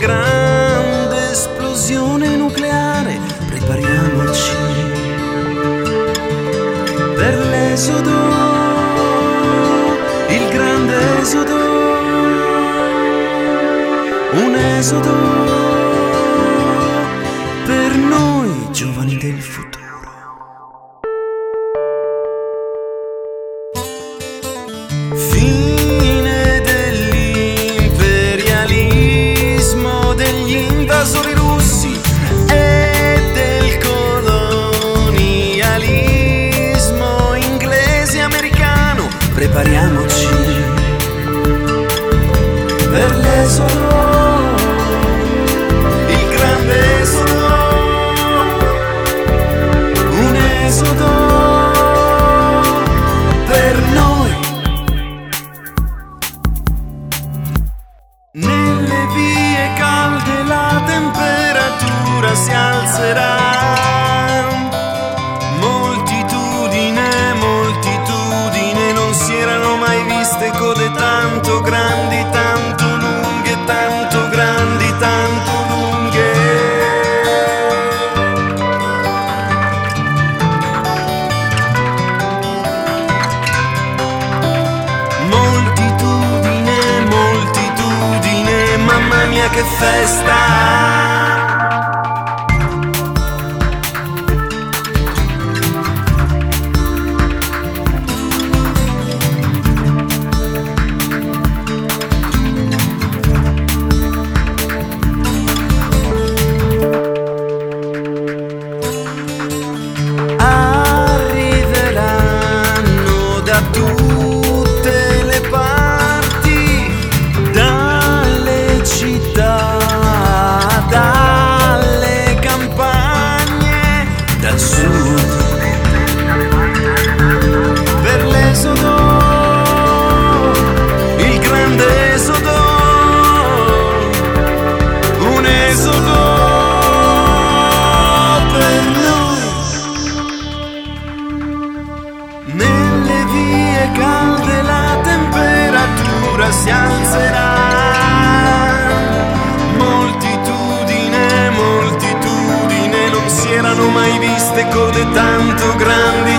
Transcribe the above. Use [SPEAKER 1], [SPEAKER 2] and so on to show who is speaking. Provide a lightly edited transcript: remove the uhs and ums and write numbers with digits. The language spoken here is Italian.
[SPEAKER 1] grande esplosione nucleare, prepariamoci per l'esodo, il grande esodo, un esodo per noi giovani del futuro. Fine dell'imperialismo, degli invasori russi e del colonialismo inglese e americano. Prepariamoci per l'esodo, il grande esodo, un esodo per noi. Nelle vie calde la temperatura si alzerà. Moltitudine, moltitudine, non si erano mai viste code tanto grandi, tanto lunghe, tanto grandi, tanto lunghe. Moltitudine, moltitudine, mamma mia che festa! Arriveranno da tutte le parti, dalle città, dalle campagne, dal sud, per l'esodo, il grande esodo, un esodo per noi. Nelle vie calde la temperatura si alzerà. Moltitudine, moltitudine, non si erano mai viste code tanto grandi,